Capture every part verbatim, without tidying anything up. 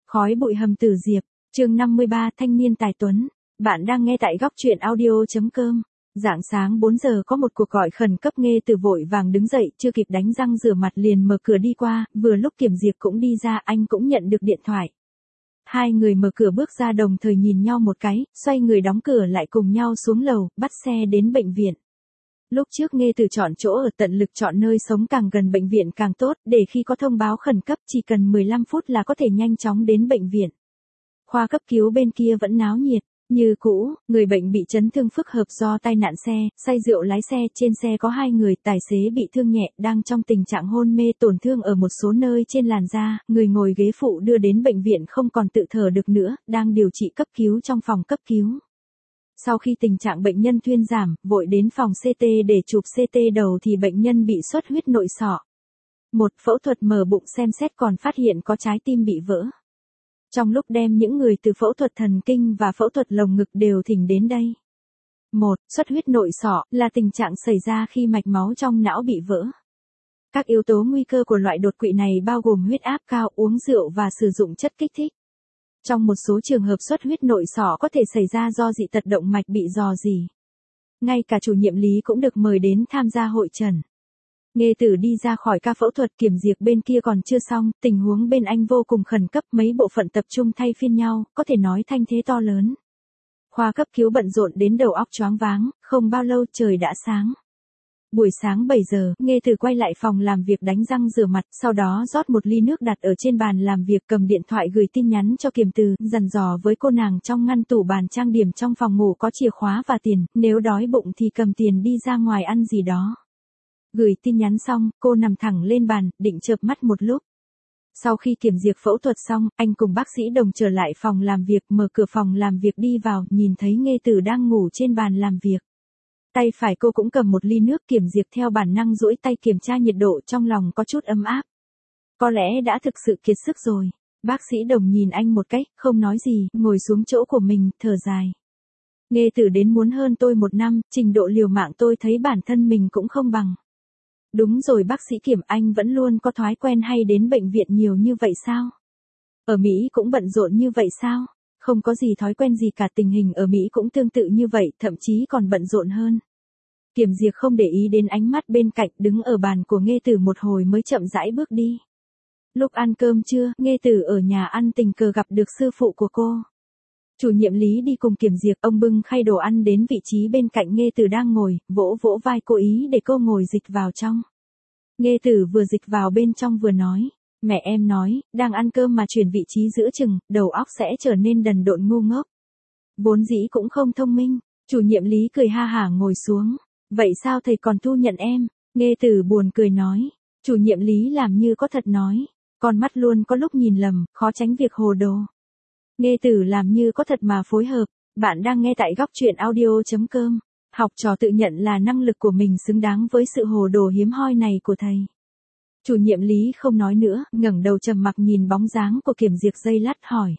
Khói bụi hầm tử diệp, chương năm mươi ba thanh niên tài tuấn. Bạn đang nghe tại góc truyện audio chấm com. Rạng sáng bốn giờ có một cuộc gọi khẩn cấp, Nghê Từ vội vàng đứng dậy, chưa kịp đánh răng rửa mặt liền mở cửa đi qua, vừa lúc Kiểm Diệp cũng đi ra, anh cũng nhận được điện thoại. Hai người mở cửa bước ra đồng thời nhìn nhau một cái, xoay người đóng cửa lại cùng nhau xuống lầu, bắt xe đến bệnh viện. Lúc trước Nghê Từ chọn chỗ ở, tận lực chọn nơi sống càng gần bệnh viện càng tốt, để khi có thông báo khẩn cấp chỉ cần mười lăm phút là có thể nhanh chóng đến bệnh viện. Khoa cấp cứu bên kia vẫn náo nhiệt, như cũ, người bệnh bị chấn thương phức hợp do tai nạn xe, say rượu lái xe, trên xe có hai người, tài xế bị thương nhẹ, đang trong tình trạng hôn mê, tổn thương ở một số nơi trên làn da, người ngồi ghế phụ đưa đến bệnh viện không còn tự thở được nữa, đang điều trị cấp cứu trong phòng cấp cứu. Sau khi tình trạng bệnh nhân thuyên giảm, vội đến phòng xê tê để chụp xê tê đầu thì bệnh nhân bị xuất huyết nội sọ. Một phẫu thuật mở bụng xem xét còn phát hiện có trái tim bị vỡ. Trong lúc đem những người từ phẫu thuật thần kinh và phẫu thuật lồng ngực đều thỉnh đến đây. Một, xuất huyết nội sọ là tình trạng xảy ra khi mạch máu trong não bị vỡ. Các yếu tố nguy cơ của loại đột quỵ này bao gồm huyết áp cao, uống rượu và sử dụng chất kích thích. Trong một số trường hợp xuất huyết nội sọ có thể xảy ra do dị tật động mạch bị rò rỉ. Ngay cả chủ nhiệm Lý cũng được mời đến tham gia hội trần. Nghê Từ đi ra khỏi ca phẫu thuật, Kiểm Diệp bên kia còn chưa xong, tình huống bên anh vô cùng khẩn cấp, mấy bộ phận tập trung thay phiên nhau, có thể nói thanh thế to lớn. Khoa cấp cứu bận rộn đến đầu óc choáng váng, không bao lâu trời đã sáng. Buổi sáng bảy giờ, Nghê Từ quay lại phòng làm việc đánh răng rửa mặt, sau đó rót một ly nước đặt ở trên bàn làm việc, cầm điện thoại gửi tin nhắn cho Kiểm Từ, dặn dò với cô nàng trong ngăn tủ bàn trang điểm trong phòng ngủ có chìa khóa và tiền, nếu đói bụng thì cầm tiền đi ra ngoài ăn gì đó. Gửi tin nhắn xong, cô nằm thẳng lên bàn, định chợp mắt một lúc. Sau khi Kiểm Diệp phẫu thuật xong, anh cùng bác sĩ Đồng trở lại phòng làm việc, mở cửa phòng làm việc đi vào, nhìn thấy Nghê Từ đang ngủ trên bàn làm việc. Tay phải cô cũng cầm một ly nước, Kiểm Diệp theo bản năng duỗi tay kiểm tra nhiệt độ, trong lòng có chút ấm áp. Có lẽ đã thực sự kiệt sức rồi. Bác sĩ Đồng nhìn anh một cái, không nói gì, ngồi xuống chỗ của mình, thở dài. Nghê Từ đến muốn hơn tôi một năm, trình độ liều mạng tôi thấy bản thân mình cũng không bằng. Đúng rồi bác sĩ Kiểm, anh vẫn luôn có thói quen hay đến bệnh viện nhiều như vậy sao? Ở Mỹ cũng bận rộn như vậy sao? Không có gì thói quen gì cả, tình hình ở Mỹ cũng tương tự như vậy, thậm chí còn bận rộn hơn. Kiểm Diệp không để ý đến ánh mắt bên cạnh, đứng ở bàn của Nghê Từ một hồi mới chậm rãi bước đi. Lúc ăn cơm trưa, Nghê Từ ở nhà ăn tình cờ gặp được sư phụ của cô. Chủ nhiệm Lý đi cùng Kiểm Diệp, ông bưng khay đồ ăn đến vị trí bên cạnh Nghê Từ đang ngồi, vỗ vỗ vai cô ý để cô ngồi dịch vào trong. Nghê Từ vừa dịch vào bên trong vừa nói, mẹ em nói, đang ăn cơm mà chuyển vị trí giữa chừng, đầu óc sẽ trở nên đần độn ngu ngốc. Vốn dĩ cũng không thông minh. Chủ nhiệm Lý cười ha hả ngồi xuống. Vậy sao thầy còn thu nhận em? Nghê Từ buồn cười nói. Chủ nhiệm Lý làm như có thật nói. Con mắt luôn có lúc nhìn lầm, khó tránh việc hồ đồ. Nghê Từ làm như có thật mà phối hợp. Bạn đang nghe tại góc truyện audio chấm com. Học trò tự nhận là năng lực của mình xứng đáng với sự hồ đồ hiếm hoi này của thầy. Chủ nhiệm Lý không nói nữa, ngẩng đầu trầm mặc nhìn bóng dáng của Kiểm Diệp giây lát hỏi.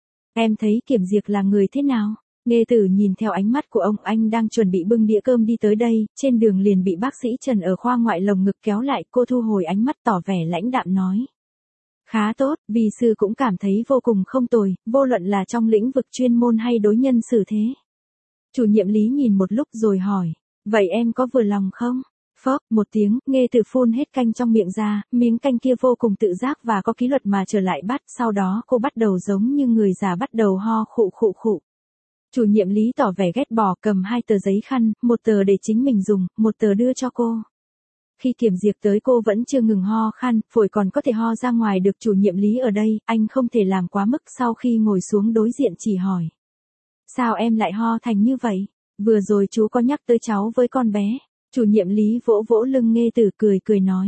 Em thấy Kiểm Diệp là người thế nào? Nghê Từ nhìn theo ánh mắt của ông, anh đang chuẩn bị bưng đĩa cơm đi tới đây, trên đường liền bị bác sĩ Trần ở khoa ngoại lồng ngực kéo lại, cô thu hồi ánh mắt tỏ vẻ lãnh đạm nói. Khá tốt, vì sư cũng cảm thấy vô cùng không tồi, vô luận là trong lĩnh vực chuyên môn hay đối nhân xử thế. Chủ nhiệm Lý nhìn một lúc rồi hỏi, vậy em có vừa lòng không? Phốc, một tiếng, Nghê Từ phun hết canh trong miệng ra, miếng canh kia vô cùng tự giác và có kỷ luật mà trở lại bát, sau đó cô bắt đầu giống như người già bắt đầu ho khụ khụ khụ. Chủ nhiệm Lý tỏ vẻ ghét bỏ, cầm hai tờ giấy khăn, một tờ để chính mình dùng, một tờ đưa cho cô. Khi Kiểm Diệp tới cô vẫn chưa ngừng ho khan, phổi còn có thể ho ra ngoài được. Chủ nhiệm Lý ở đây, anh không thể làm quá mức. Sau khi ngồi xuống đối diện chỉ hỏi. Sao em lại ho thành như vậy? Vừa rồi chú có nhắc tới cháu với con bé. Chủ nhiệm Lý vỗ vỗ lưng Nghê Từ cười cười nói.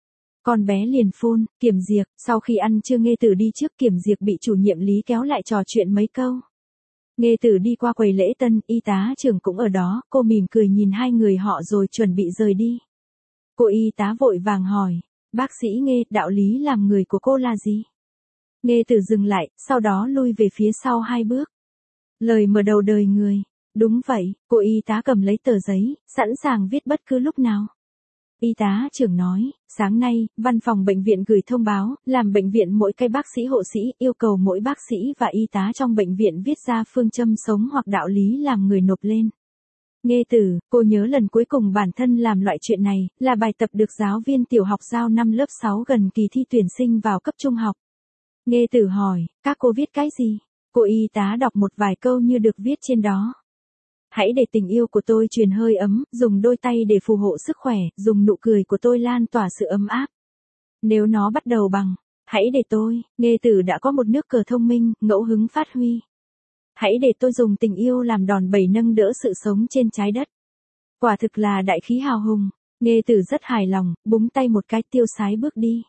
Con bé liền phun. Kiểm Diệp, sau khi ăn trưa Nghê Từ đi trước, Kiểm Diệp bị chủ nhiệm Lý kéo lại trò chuyện mấy câu. Nghê Từ đi qua quầy lễ tân, y tá trưởng cũng ở đó, cô mỉm cười nhìn hai người họ rồi chuẩn bị rời đi. Cô y tá vội vàng hỏi, bác sĩ Nghê, đạo lý làm người của cô là gì? Nghê Từ dừng lại, sau đó lui về phía sau hai bước. Lời mở đầu đời người. Đúng vậy, cô y tá cầm lấy tờ giấy, sẵn sàng viết bất cứ lúc nào. Y tá trưởng nói, sáng nay, văn phòng bệnh viện gửi thông báo, làm bệnh viện mỗi cái bác sĩ hộ sĩ yêu cầu mỗi bác sĩ và y tá trong bệnh viện viết ra phương châm sống hoặc đạo lý làm người nộp lên. Nghê Tử, cô nhớ lần cuối cùng bản thân làm loại chuyện này, là bài tập được giáo viên tiểu học giao năm lớp sáu gần kỳ thi tuyển sinh vào cấp trung học. Nghê Tử hỏi, các cô viết cái gì? Cô y tá đọc một vài câu như được viết trên đó. Hãy để tình yêu của tôi truyền hơi ấm, dùng đôi tay để phù hộ sức khỏe, dùng nụ cười của tôi lan tỏa sự ấm áp. Nếu nó bắt đầu bằng, hãy để tôi, Nghê Tử đã có một nước cờ thông minh, ngẫu hứng phát huy. Hãy để tôi dùng tình yêu làm đòn bẩy nâng đỡ sự sống trên trái đất. Quả thực là đại khí hào hùng. Nghê Tử rất hài lòng, búng tay một cái tiêu sái bước đi.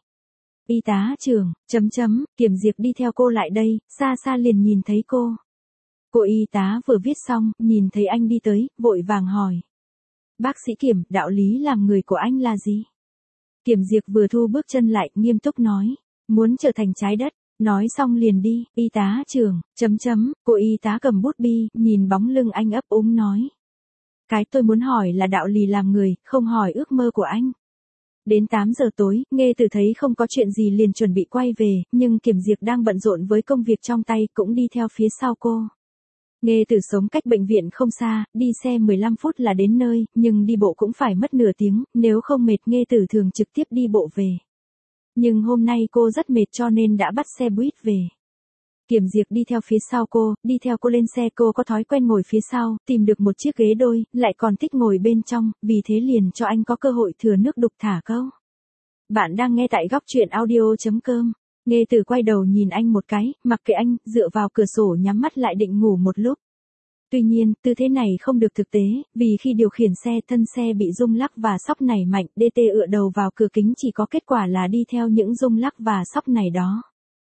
Y tá trưởng, chấm chấm, Kiểm Diệp đi theo cô lại đây, xa xa liền nhìn thấy cô. Cô y tá vừa viết xong, nhìn thấy anh đi tới, vội vàng hỏi. Bác sĩ Kiểm, đạo lý làm người của anh là gì? Kiểm Diệp vừa thu bước chân lại, nghiêm túc nói. Muốn trở thành trái đất. Nói xong liền đi, y tá trưởng, chấm chấm, cô y tá cầm bút bi, nhìn bóng lưng anh ấp úng nói. Cái tôi muốn hỏi là đạo lý làm người, không hỏi ước mơ của anh. Đến tám giờ tối, Nghê Tử thấy không có chuyện gì liền chuẩn bị quay về, nhưng Kiểm Diệp đang bận rộn với công việc trong tay cũng đi theo phía sau cô. Nghê Tử sống cách bệnh viện không xa, đi xe mười lăm phút là đến nơi, nhưng đi bộ cũng phải mất nửa tiếng, nếu không mệt Nghê Tử thường trực tiếp đi bộ về. Nhưng hôm nay cô rất mệt cho nên đã bắt xe buýt về. Kiểm Diệp đi theo phía sau cô, đi theo cô lên xe cô có thói quen ngồi phía sau, tìm được một chiếc ghế đôi, lại còn thích ngồi bên trong, vì thế liền cho anh có cơ hội thừa nước đục thả câu. Bạn đang nghe tại góc truyện audio chấm com. Nghê Tử quay đầu nhìn anh một cái, mặc kệ anh, dựa vào cửa sổ nhắm mắt lại định ngủ một lúc. Tuy nhiên, tư thế này không được thực tế, vì khi điều khiển xe thân xe bị rung lắc và sóc nảy mạnh, đê tê ựa đầu vào cửa kính chỉ có kết quả là đi theo những rung lắc và sóc nảy đó.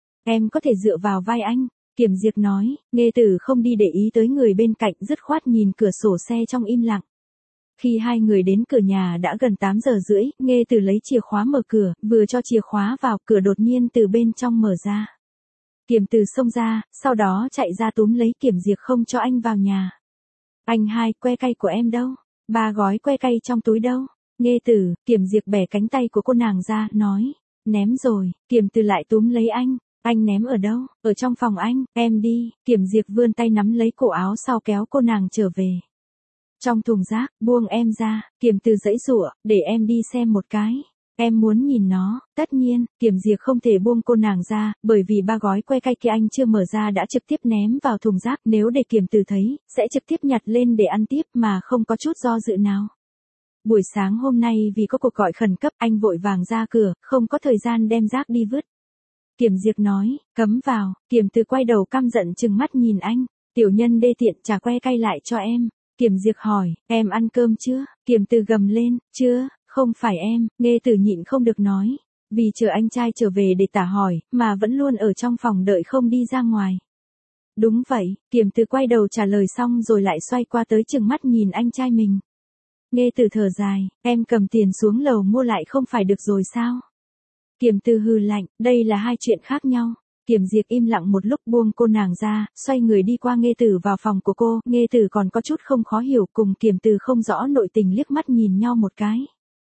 Em có thể dựa vào vai anh, Kiểm Diệp nói, Nghê Tử không đi để ý tới người bên cạnh dứt khoát nhìn cửa sổ xe trong im lặng. Khi hai người đến cửa nhà đã gần tám giờ rưỡi, Nghê Tử lấy chìa khóa mở cửa, vừa cho chìa khóa vào, cửa đột nhiên từ bên trong mở ra. Kiểm Từ xông ra, sau đó chạy ra túm lấy Kiểm Diệp không cho anh vào nhà. Anh hai, que cay của em đâu? Ba gói que cay trong túi đâu? Nghê Tử, Kiểm Diệp bẻ cánh tay của cô nàng ra, nói, ném rồi. Kiểm Từ lại túm lấy anh, anh ném ở đâu? Ở trong phòng anh, em đi. Kiểm Diệp vươn tay nắm lấy cổ áo sau kéo cô nàng trở về. Trong thùng rác, buông em ra. Kiểm Từ giãy giụa, để em đi xem một cái. Em muốn nhìn nó. Tất nhiên, Kiểm Diệp không thể buông cô nàng ra, bởi vì ba gói que cay kia anh chưa mở ra đã trực tiếp ném vào thùng rác, nếu để Kiểm Từ thấy, sẽ trực tiếp nhặt lên để ăn tiếp mà không có chút do dự nào. Buổi sáng hôm nay vì có cuộc gọi khẩn cấp, anh vội vàng ra cửa, không có thời gian đem rác đi vứt. Kiểm Diệp nói, cấm vào. Kiểm Từ quay đầu căm giận trừng mắt nhìn anh, tiểu nhân đê tiện, trả que cay lại cho em. Kiểm Diệp hỏi, em ăn cơm chưa? Kiểm Từ gầm lên, chưa. Không phải em. Nghê Tử nhịn không được nói, vì chờ anh trai trở về để tả hỏi, mà vẫn luôn ở trong phòng đợi không đi ra ngoài. Đúng vậy, Kiểm Từ quay đầu trả lời xong rồi lại xoay qua tới trừng mắt nhìn anh trai mình. Nghê Tử thở dài, em cầm tiền xuống lầu mua lại không phải được rồi sao? Kiểm Từ hừ lạnh, đây là hai chuyện khác nhau. Kiểm Diệp im lặng một lúc buông cô nàng ra, xoay người đi qua Nghê Tử vào phòng của cô, Nghê Tử còn có chút không khó hiểu cùng Kiểm Từ không rõ nội tình liếc mắt nhìn nhau một cái.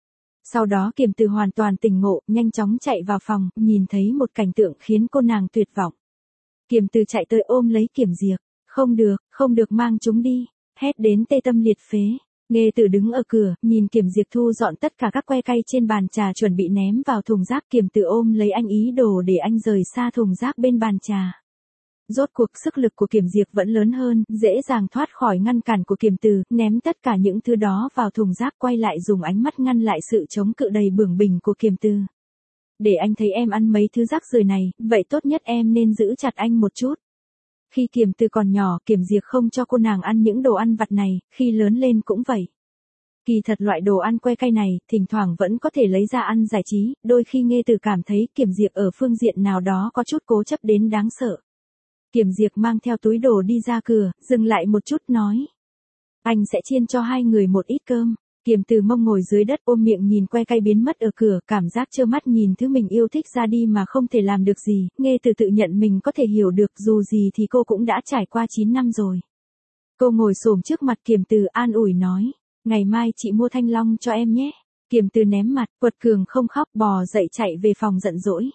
Sau đó Kiểm Từ hoàn toàn tỉnh ngộ, nhanh chóng chạy vào phòng, nhìn thấy một cảnh tượng khiến cô nàng tuyệt vọng. Kiểm Từ chạy tới ôm lấy Kiểm Diệp, không được, không được mang chúng đi, hét đến tê tâm liệt phế. Nghê Tử đứng ở cửa, nhìn Kiểm Diệp thu dọn tất cả các que cay trên bàn trà chuẩn bị ném vào thùng rác. Kiểm Từ ôm lấy anh ý đồ để anh rời xa thùng rác bên bàn trà. Rốt cuộc sức lực của Kiểm Diệp vẫn lớn hơn, dễ dàng thoát khỏi ngăn cản của Kiểm Từ, ném tất cả những thứ đó vào thùng rác, quay lại dùng ánh mắt ngăn lại sự chống cự đầy bướng bỉnh của Kiểm Từ. Để anh thấy em ăn mấy thứ rác rưởi này, vậy tốt nhất em nên giữ chặt anh một chút. Khi Kiểm Từ còn nhỏ, Kiểm Diệp không cho cô nàng ăn những đồ ăn vặt này, khi lớn lên cũng vậy. Kỳ thật loại đồ ăn que cay này, thỉnh thoảng vẫn có thể lấy ra ăn giải trí, đôi khi Nghê Từ cảm thấy Kiểm Diệp ở phương diện nào đó có chút cố chấp đến đáng sợ. Kiểm Diệp mang theo túi đồ đi ra cửa, dừng lại một chút nói. Anh sẽ chiên cho hai người một ít cơm. Kiểm Từ mông ngồi dưới đất ôm miệng nhìn que cay biến mất ở cửa, cảm giác trơ mắt nhìn thứ mình yêu thích ra đi mà không thể làm được gì. Nghê Từ tự nhận mình có thể hiểu được, dù gì thì cô cũng đã trải qua chín năm rồi. Cô ngồi xổm trước mặt Kiểm Từ an ủi nói. Ngày mai chị mua thanh long cho em nhé. Kiềm Từ ném mặt, quật cường không khóc, bò dậy chạy về phòng giận dỗi.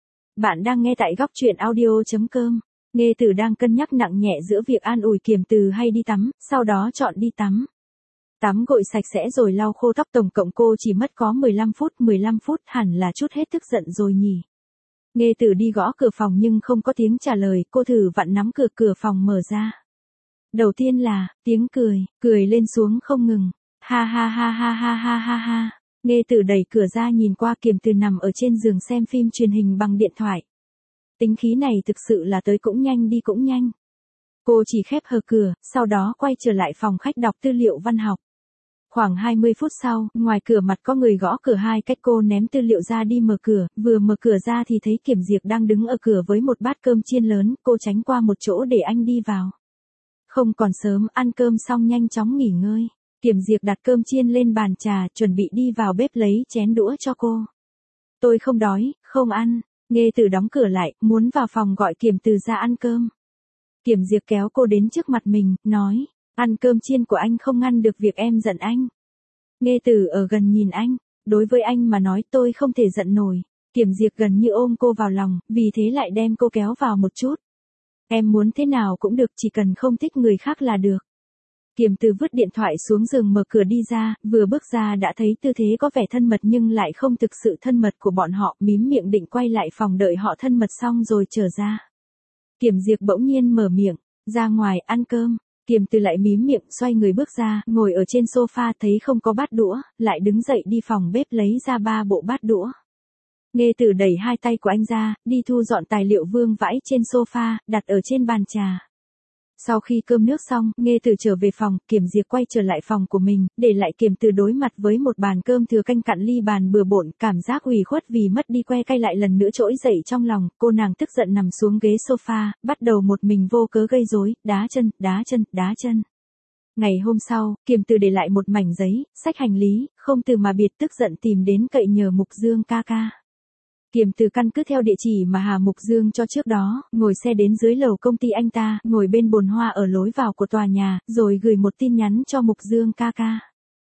Bạn đang nghe tại góc truyện audio chấm com. Nghe Từ đang cân nhắc nặng nhẹ giữa việc an ủi Kiềm Từ hay đi tắm, sau đó chọn đi tắm. Tắm gội sạch sẽ rồi lau khô tóc, tổng cộng cô chỉ mất có mười lăm phút, mười lăm phút hẳn là chút hết tức giận rồi nhỉ. Nghe Từ đi gõ cửa phòng nhưng không có tiếng trả lời, cô thử vặn nắm cửa, cửa phòng mở ra. Đầu tiên là, tiếng cười, cười lên xuống không ngừng. Ha ha ha ha ha ha ha ha. Nghe Từ đẩy cửa ra nhìn qua Kiềm Từ nằm ở trên giường xem phim truyền hình bằng điện thoại. Tính khí này thực sự là tới cũng nhanh đi cũng nhanh. Cô chỉ khép hờ cửa, sau đó quay trở lại phòng khách đọc tư liệu văn học. Khoảng hai mươi phút sau, ngoài cửa mặt có người gõ cửa hai cách, cô ném tư liệu ra đi mở cửa, vừa mở cửa ra thì thấy Kiểm Diệp đang đứng ở cửa với một bát cơm chiên lớn, cô tránh qua một chỗ để anh đi vào. Không còn sớm, ăn cơm xong nhanh chóng nghỉ ngơi. Kiểm Diệp đặt cơm chiên lên bàn trà, chuẩn bị đi vào bếp lấy chén đũa cho cô. Tôi không đói, không ăn. Nghe Từ đóng cửa lại, muốn vào phòng gọi Kiểm Từ ra ăn cơm. Kiểm Diệp kéo cô đến trước mặt mình, nói, ăn cơm chiên của anh không ngăn được việc em giận anh. Nghe Từ ở gần nhìn anh, đối với anh mà nói tôi không thể giận nổi. Kiểm Diệp gần như ôm cô vào lòng, vì thế lại đem cô kéo vào một chút. Em muốn thế nào cũng được, chỉ cần không thích người khác là được. Kiềm Từ vứt điện thoại xuống giường mở cửa đi ra, vừa bước ra đã thấy tư thế có vẻ thân mật nhưng lại không thực sự thân mật của bọn họ, mím miệng định quay lại phòng đợi họ thân mật xong rồi trở ra. Kiềm Diệp bỗng nhiên mở miệng, ra ngoài ăn cơm. Kiềm Từ lại mím miệng, xoay người bước ra, ngồi ở trên sofa thấy không có bát đũa, lại đứng dậy đi phòng bếp lấy ra ba bộ bát đũa. Nghe Từ đẩy hai tay của anh ra, đi thu dọn tài liệu vương vãi trên sofa, đặt ở trên bàn trà. Sau khi cơm nước xong, Nghe Từ trở về phòng, Kiểm Diệp quay trở lại phòng của mình, để lại Kiềm Từ đối mặt với một bàn cơm thừa canh cặn ly bàn bừa bộn, cảm giác ủy khuất vì mất đi que cay lại lần nữa trỗi dậy trong lòng, cô nàng tức giận nằm xuống ghế sofa, bắt đầu một mình vô cớ gây rối, đá chân, đá chân, đá chân. Ngày hôm sau, Kiềm Từ để lại một mảnh giấy, xách hành lý, không từ mà biệt tức giận tìm đến cậy nhờ Mục Dương ca ca. Kiềm Từ căn cứ theo địa chỉ mà Hà Mục Dương cho trước đó, ngồi xe đến dưới lầu công ty anh ta, ngồi bên bồn hoa ở lối vào của tòa nhà, rồi gửi một tin nhắn cho Mục Dương ca ca.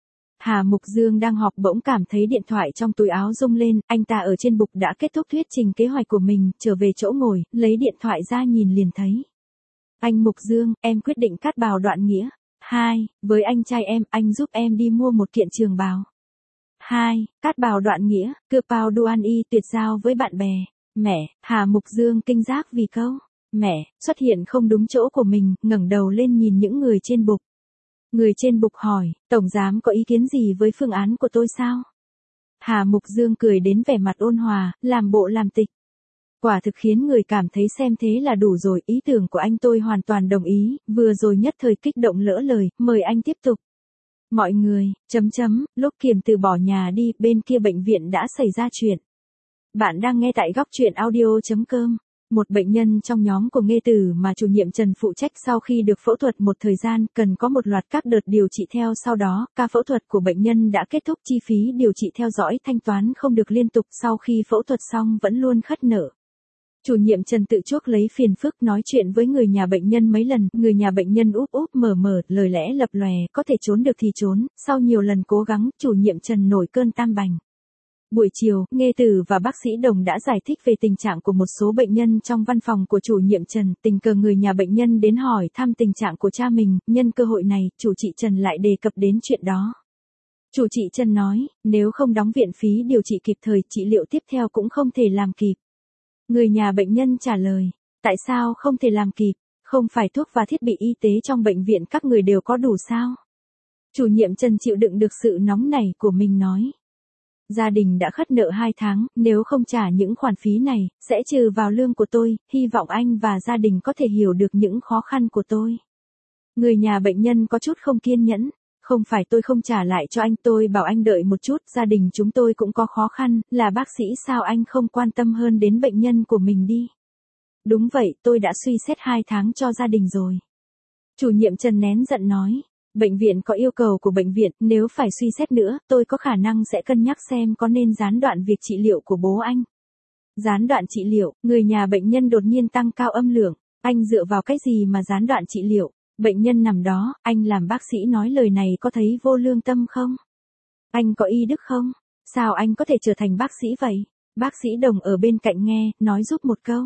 Hà Mục Dương đang họp bỗng cảm thấy điện thoại trong túi áo rung lên, anh ta ở trên bục đã kết thúc thuyết trình kế hoạch của mình, trở về chỗ ngồi, lấy điện thoại ra nhìn liền thấy. Anh Mục Dương, em quyết định cắt bào đoạn nghĩa. Hai, với anh trai em, anh giúp em đi mua một kiện trường bào. Hai, cắt bào đoạn nghĩa, cưa bao đuan y tuyệt giao với bạn bè. Mẹ, Hà Mục Dương kinh giác vì câu mẹ xuất hiện không đúng chỗ của mình, ngẩng đầu lên nhìn những người trên bục. Người trên bục hỏi, tổng giám có ý kiến gì với phương án của tôi sao? Hà Mục Dương cười đến vẻ mặt ôn hòa, làm bộ làm tịch. Quả thực khiến người cảm thấy xem thế là đủ rồi, ý tưởng của anh tôi hoàn toàn đồng ý, vừa rồi nhất thời kích động lỡ lời, mời anh tiếp tục. Mọi người, chấm chấm, lúc Kiềm Từ bỏ nhà đi, bên kia bệnh viện đã xảy ra chuyện. Bạn đang nghe tại góc truyện audio chấm com. Một bệnh nhân trong nhóm của Nghe Từ mà chủ nhiệm Trần phụ trách sau khi được phẫu thuật một thời gian, cần có một loạt các đợt điều trị theo sau đó, ca phẫu thuật của bệnh nhân đã kết thúc, chi phí điều trị theo dõi thanh toán không được liên tục, sau khi phẫu thuật xong vẫn luôn khất nợ. Chủ nhiệm Trần tự chuốc lấy phiền phức, nói chuyện với người nhà bệnh nhân mấy lần, người nhà bệnh nhân úp úp mở mở, lời lẽ lập lòe, có thể trốn được thì trốn, sau nhiều lần cố gắng, chủ nhiệm Trần nổi cơn tam bành. Buổi chiều, Nghe Từ và bác sĩ Đồng đã giải thích về tình trạng của một số bệnh nhân trong văn phòng của chủ nhiệm Trần, tình cờ người nhà bệnh nhân đến hỏi thăm tình trạng của cha mình, nhân cơ hội này, chủ trị Trần lại đề cập đến chuyện đó. Chủ trị Trần nói, nếu không đóng viện phí điều trị kịp thời, trị liệu tiếp theo cũng không thể làm kịp. Người nhà bệnh nhân trả lời, tại sao không thể làm kịp, không phải thuốc và thiết bị y tế trong bệnh viện các người đều có đủ sao? Chủ nhiệm Trần chịu đựng được sự nóng nảy của mình nói. Gia đình đã khất nợ hai tháng, nếu không trả những khoản phí này, sẽ trừ vào lương của tôi, hy vọng anh và gia đình có thể hiểu được những khó khăn của tôi. Người nhà bệnh nhân có chút không kiên nhẫn. Không phải tôi không trả lại cho anh, tôi bảo anh đợi một chút, gia đình chúng tôi cũng có khó khăn, là bác sĩ sao anh không quan tâm hơn đến bệnh nhân của mình đi. Đúng vậy, tôi đã suy xét hai tháng cho gia đình rồi. Chủ nhiệm Trần nén giận nói, bệnh viện có yêu cầu của bệnh viện, nếu phải suy xét nữa, tôi có khả năng sẽ cân nhắc xem có nên gián đoạn việc trị liệu của bố anh. Gián đoạn trị liệu, người nhà bệnh nhân đột nhiên tăng cao âm lượng, anh dựa vào cái gì mà gián đoạn trị liệu? Bệnh nhân nằm đó, anh làm bác sĩ nói lời này có thấy vô lương tâm không? Anh có y đức không? Sao anh có thể trở thành bác sĩ vậy? Bác sĩ Đồng ở bên cạnh nghe, nói giúp một câu.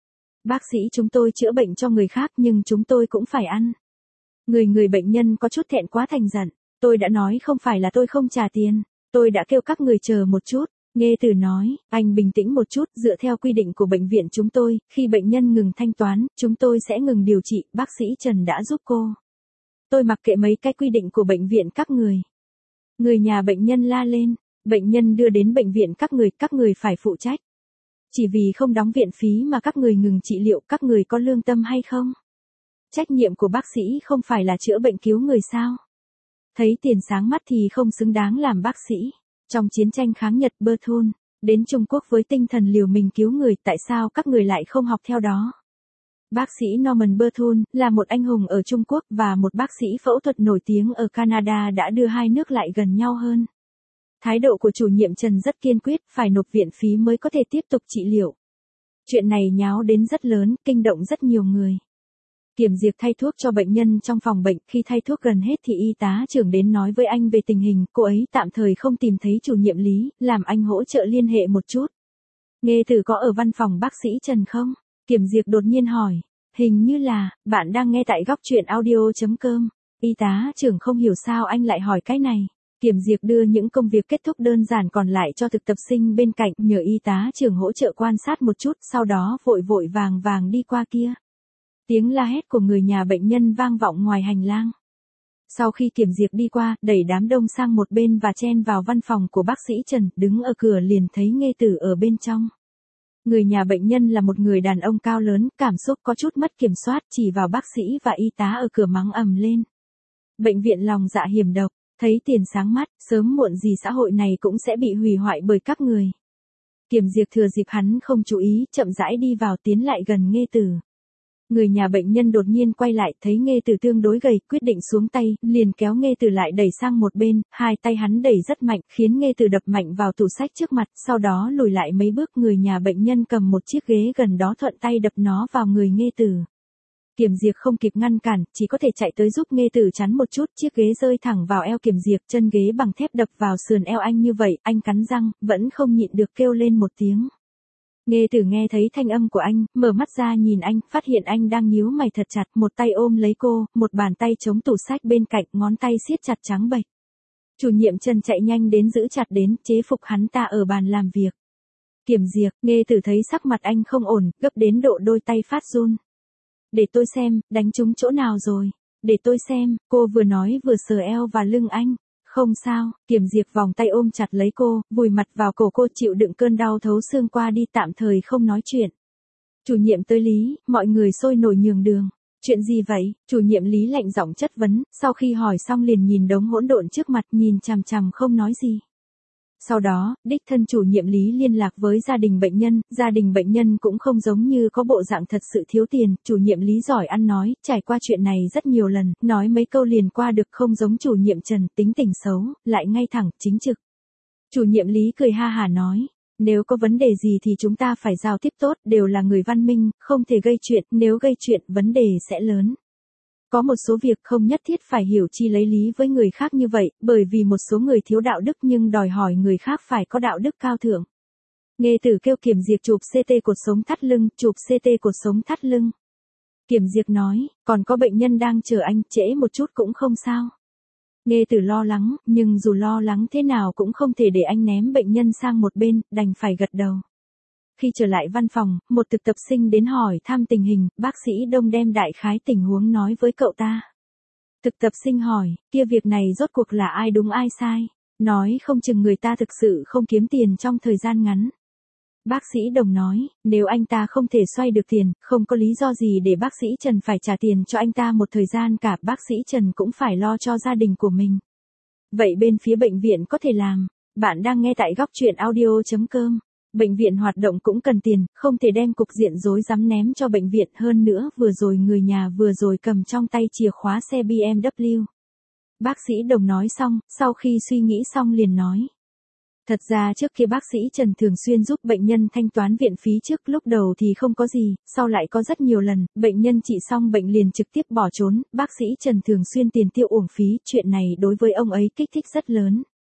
Bác sĩ chúng tôi chữa bệnh cho người khác nhưng chúng tôi cũng phải ăn. Người người bệnh nhân có chút thẹn quá thành giận. Tôi đã nói không phải là tôi không trả tiền. Tôi đã kêu các người chờ một chút. Nghe Từ nói, anh bình tĩnh một chút, dựa theo quy định của bệnh viện chúng tôi, khi bệnh nhân ngừng thanh toán, chúng tôi sẽ ngừng điều trị, bác sĩ Trần đã giúp cô. Tôi mặc kệ mấy cái quy định của bệnh viện các người. Người nhà bệnh nhân la lên, bệnh nhân đưa đến bệnh viện các người, các người phải phụ trách. Chỉ vì không đóng viện phí mà các người ngừng trị liệu, các người có lương tâm hay không? Trách nhiệm của bác sĩ không phải là chữa bệnh cứu người sao? Thấy tiền sáng mắt thì không xứng đáng làm bác sĩ. Trong chiến tranh kháng Nhật Berthun, đến Trung Quốc với tinh thần liều mình cứu người, tại sao các người lại không học theo đó? Bác sĩ Norman Berthun là một anh hùng ở Trung Quốc và một bác sĩ phẫu thuật nổi tiếng ở Canada đã đưa hai nước lại gần nhau hơn. Thái độ của chủ nhiệm Trần rất kiên quyết, phải nộp viện phí mới có thể tiếp tục trị liệu. Chuyện này nháo đến rất lớn, kinh động rất nhiều người. Kiểm Diệp thay thuốc cho bệnh nhân trong phòng bệnh, khi thay thuốc gần hết thì y tá trưởng đến nói với anh về tình hình, cô ấy tạm thời không tìm thấy chủ nhiệm Lý, làm anh hỗ trợ liên hệ một chút. Nghe Từ có ở văn phòng bác sĩ Trần không? Kiểm Diệp đột nhiên hỏi. Hình như là, bạn đang nghe tại góc truyện audio.com. Y tá trưởng không hiểu sao anh lại hỏi cái này. Kiểm Diệp đưa những công việc kết thúc đơn giản còn lại cho thực tập sinh bên cạnh, nhờ y tá trưởng hỗ trợ quan sát một chút, sau đó vội vội vàng vàng đi qua kia. Tiếng la hét của người nhà bệnh nhân vang vọng ngoài hành lang. Sau khi Kiểm Diệp đi qua, đẩy đám đông sang một bên và chen vào văn phòng của bác sĩ Trần, đứng ở cửa liền thấy Nghê Tử ở bên trong. Người nhà bệnh nhân là một người đàn ông cao lớn, cảm xúc có chút mất kiểm soát, chỉ vào bác sĩ và y tá ở cửa mắng ầm lên. Bệnh viện lòng dạ hiểm độc, thấy tiền sáng mắt, sớm muộn gì xã hội này cũng sẽ bị hủy hoại bởi các người. Kiểm Diệp thừa dịp hắn không chú ý, chậm rãi đi vào tiến lại gần Nghê Tử. Người nhà bệnh nhân đột nhiên quay lại, thấy Nghê Tử tương đối gầy, quyết định xuống tay, liền kéo Nghê Tử lại đẩy sang một bên, hai tay hắn đẩy rất mạnh, khiến Nghê Tử đập mạnh vào tủ sách trước mặt, sau đó lùi lại mấy bước, người nhà bệnh nhân cầm một chiếc ghế gần đó thuận tay đập nó vào người Nghê Tử. Kiểm Diệp không kịp ngăn cản, chỉ có thể chạy tới giúp Nghê Tử chắn một chút, chiếc ghế rơi thẳng vào eo Kiểm Diệp, chân ghế bằng thép đập vào sườn eo anh như vậy, anh cắn răng, vẫn không nhịn được kêu lên một tiếng. Nghê Tử nghe thấy thanh âm của anh, mở mắt ra nhìn anh, phát hiện anh đang nhíu mày thật chặt, một tay ôm lấy cô, một bàn tay chống tủ sách bên cạnh, ngón tay siết chặt trắng bệch. Chủ nhiệm Trần chạy nhanh đến giữ chặt đến, chế phục hắn ta ở bàn làm việc. Kiểm Diệp, Nghê Tử thấy sắc mặt anh không ổn, gấp đến độ đôi tay phát run. Để tôi xem, đánh trúng chỗ nào rồi? Để tôi xem, cô vừa nói vừa sờ eo và lưng anh. Không sao, Kiểm Diệp vòng tay ôm chặt lấy cô, vùi mặt vào cổ cô, chịu đựng cơn đau thấu xương qua đi, tạm thời không nói chuyện. Chủ nhiệm tới Lý, mọi người sôi nổi nhường đường. Chuyện gì vậy? Chủ nhiệm Lý lạnh giọng chất vấn, sau khi hỏi xong liền nhìn đống hỗn độn trước mặt, nhìn chằm chằm không nói gì. Sau đó, đích thân chủ nhiệm Lý liên lạc với gia đình bệnh nhân, gia đình bệnh nhân cũng không giống như có bộ dạng thật sự thiếu tiền, chủ nhiệm Lý giỏi ăn nói, trải qua chuyện này rất nhiều lần, nói mấy câu liền qua được, không giống chủ nhiệm Trần, tính tình xấu, lại ngay thẳng, chính trực. Chủ nhiệm Lý cười ha hà nói, nếu có vấn đề gì thì chúng ta phải giao tiếp tốt, đều là người văn minh, không thể gây chuyện, nếu gây chuyện, vấn đề sẽ lớn. Có một số việc không nhất thiết phải hiểu chi lấy lý với người khác như vậy, bởi vì một số người thiếu đạo đức nhưng đòi hỏi người khác phải có đạo đức cao thượng. Nghê Tử kêu Kiểm Diệp chụp xê tê cột sống thắt lưng, chụp xê tê cột sống thắt lưng. Kiểm Diệp nói, còn có bệnh nhân đang chờ anh, trễ một chút cũng không sao. Nghê Tử lo lắng, nhưng dù lo lắng thế nào cũng không thể để anh ném bệnh nhân sang một bên, đành phải gật đầu. Khi trở lại văn phòng, một thực tập sinh đến hỏi thăm tình hình, bác sĩ Đông đem đại khái tình huống nói với cậu ta. Thực tập sinh hỏi, kia việc này rốt cuộc là ai đúng ai sai? Nói không chừng người ta thực sự không kiếm tiền trong thời gian ngắn. Bác sĩ Đồng nói, nếu anh ta không thể xoay được tiền, không có lý do gì để bác sĩ Trần phải trả tiền cho anh ta một thời gian cả, bác sĩ Trần cũng phải lo cho gia đình của mình. Vậy bên phía bệnh viện có thể làm, bạn đang nghe tại góc truyện audio.com. Bệnh viện hoạt động cũng cần tiền, không thể đem cục diện rối rắm ném cho bệnh viện, hơn nữa vừa rồi người nhà vừa rồi cầm trong tay chìa khóa xe bê em vê. Bác sĩ Đồng nói xong, sau khi suy nghĩ xong liền nói. Thật ra trước kia bác sĩ Trần thường xuyên giúp bệnh nhân thanh toán viện phí, trước lúc đầu thì không có gì, sau lại có rất nhiều lần, bệnh nhân trị xong bệnh liền trực tiếp bỏ trốn, bác sĩ Trần thường xuyên tiền tiêu uổng phí, chuyện này đối với ông ấy kích thích rất lớn.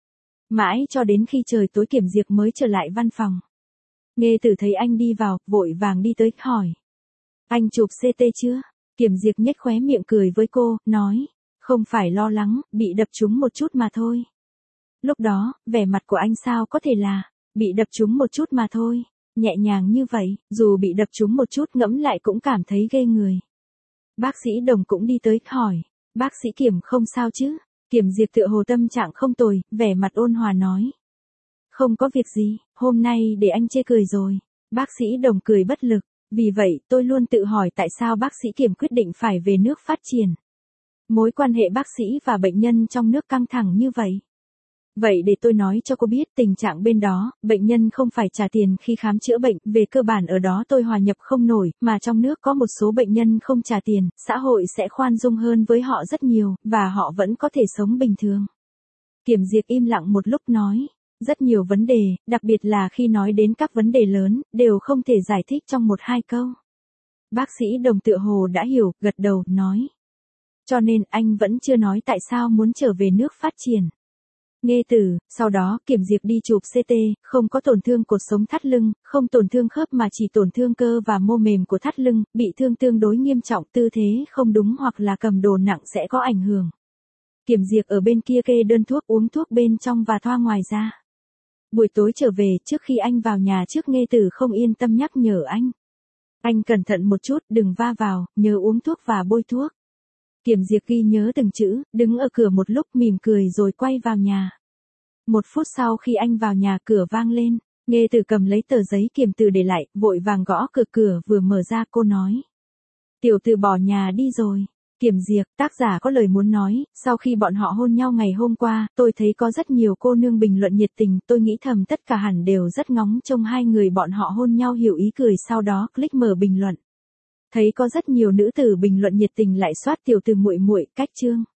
Mãi cho đến khi trời tối Kiểm Diệp mới trở lại văn phòng. Nghe Tử thấy anh đi vào, vội vàng đi tới, hỏi. Anh chụp xê tê chưa? Kiểm Diệp nhếch khóe miệng cười với cô, nói. Không phải lo lắng, bị đập trúng một chút mà thôi. Lúc đó, vẻ mặt của anh sao có thể là, bị đập trúng một chút mà thôi. Nhẹ nhàng như vậy, dù bị đập trúng một chút ngẫm lại cũng cảm thấy ghê người. Bác sĩ Đồng cũng đi tới, hỏi. Bác sĩ Kiểm không sao chứ? Kiểm Diệp tựa hồ tâm trạng không tồi, vẻ mặt ôn hòa nói. Không có việc gì, hôm nay để anh chê cười rồi. Bác sĩ Đồng cười bất lực. Vì vậy, tôi luôn tự hỏi tại sao bác sĩ Kiểm quyết định phải về nước phát triển. Mối quan hệ bác sĩ và bệnh nhân trong nước căng thẳng như vậy. Vậy để tôi nói cho cô biết tình trạng bên đó, bệnh nhân không phải trả tiền khi khám chữa bệnh, về cơ bản ở đó tôi hòa nhập không nổi, mà trong nước có một số bệnh nhân không trả tiền, xã hội sẽ khoan dung hơn với họ rất nhiều, và họ vẫn có thể sống bình thường. Kiểm Diệp im lặng một lúc nói, rất nhiều vấn đề, đặc biệt là khi nói đến các vấn đề lớn, đều không thể giải thích trong một hai câu. Bác sĩ Đồng tựa hồ đã hiểu, gật đầu, nói. Cho nên anh vẫn chưa nói tại sao muốn trở về nước phát triển. Nghe Tử, sau đó Kiểm Diệp đi chụp xê tê, không có tổn thương cột sống thắt lưng, không tổn thương khớp mà chỉ tổn thương cơ và mô mềm của thắt lưng, bị thương tương đối nghiêm trọng, tư thế không đúng hoặc là cầm đồ nặng sẽ có ảnh hưởng. Kiểm Diệp ở bên kia kê đơn thuốc, uống thuốc bên trong và thoa ngoài ra. Buổi tối trở về, trước khi anh vào nhà trước Nghe Tử không yên tâm nhắc nhở anh. Anh cẩn thận một chút, đừng va vào, nhớ uống thuốc và bôi thuốc. Kiểm Diệp ghi nhớ từng chữ, đứng ở cửa một lúc mỉm cười rồi quay vào nhà. Một phút sau khi anh vào nhà cửa vang lên, Nghe Tử cầm lấy tờ giấy kiểm từ để lại, vội vàng gõ cửa cửa vừa mở ra cô nói. Tiểu Tử bỏ nhà đi rồi. Kiểm Diệp, tác giả có lời muốn nói, sau khi bọn họ hôn nhau ngày hôm qua, tôi thấy có rất nhiều cô nương bình luận nhiệt tình, tôi nghĩ thầm tất cả hẳn đều rất ngóng trông hai người bọn họ hôn nhau hiểu ý cười sau đó click mở bình luận. Thấy có rất nhiều nữ tử bình luận nhiệt tình lại soát Tiểu Tử muội muội, cách chương.